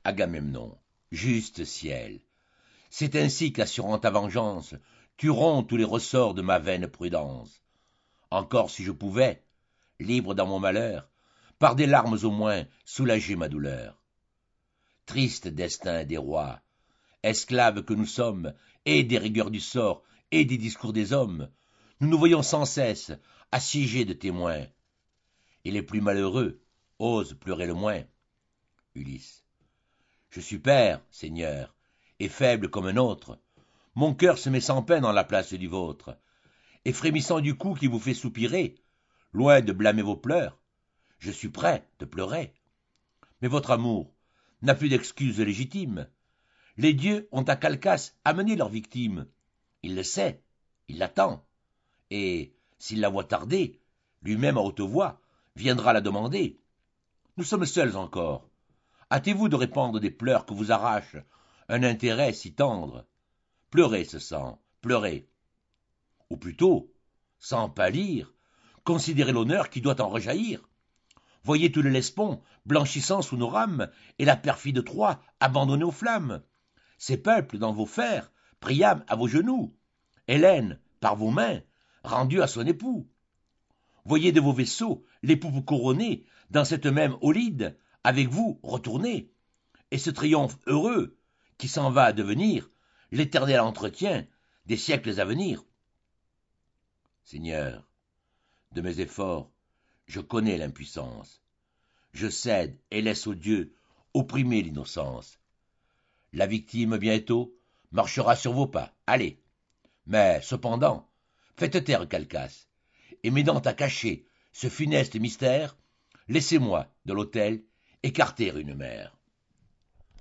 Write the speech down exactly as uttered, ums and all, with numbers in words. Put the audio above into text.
Agamemnon, juste ciel, c'est ainsi qu'assurant ta vengeance, tu romps tous les ressorts de ma vaine prudence. Encore si je pouvais, libre dans mon malheur, par des larmes au moins soulager ma douleur. Triste destin des rois, esclaves que nous sommes, et des rigueurs du sort, et des discours des hommes, nous nous voyons sans cesse assiégés de témoins. Et les plus malheureux osent pleurer le moins. Ulysse. Je suis père, Seigneur, et faible comme un autre. Mon cœur se met sans peine en la place du vôtre, et frémissant du coup qui vous fait soupirer, loin de blâmer vos pleurs, je suis prêt de pleurer. Mais votre amour n'a plus d'excuse légitime. Les dieux ont à Calchas amené leur victime. Il le sait, il l'attend, et, s'il la voit tarder, lui-même à haute voix viendra la demander. Nous sommes seuls encore. Hâtez-vous de répandre des pleurs que vous arrache un intérêt si tendre. Pleurez ce sang, pleurez. Ou plutôt, sans pâlir, considérez l'honneur qui doit en rejaillir. Voyez tout le Lespont blanchissant sous nos rames, et la perfide Troie abandonnée aux flammes. Ces peuples, dans vos fers, priâmes à vos genoux. Hélène, par vos mains, rendue à son époux. Voyez de vos vaisseaux les poupes couronnées dans cette même Olide, avec vous retourner, et ce triomphe heureux qui s'en va devenir l'éternel entretien des siècles à venir. Seigneur, de mes efforts, je connais l'impuissance. Je cède et laisse aux dieux opprimer l'innocence. La victime bientôt marchera sur vos pas, allez. Mais, cependant, faites taire Calchas, et m'aidant à cacher ce funeste mystère, laissez-moi, de l'autel, écarter une mère.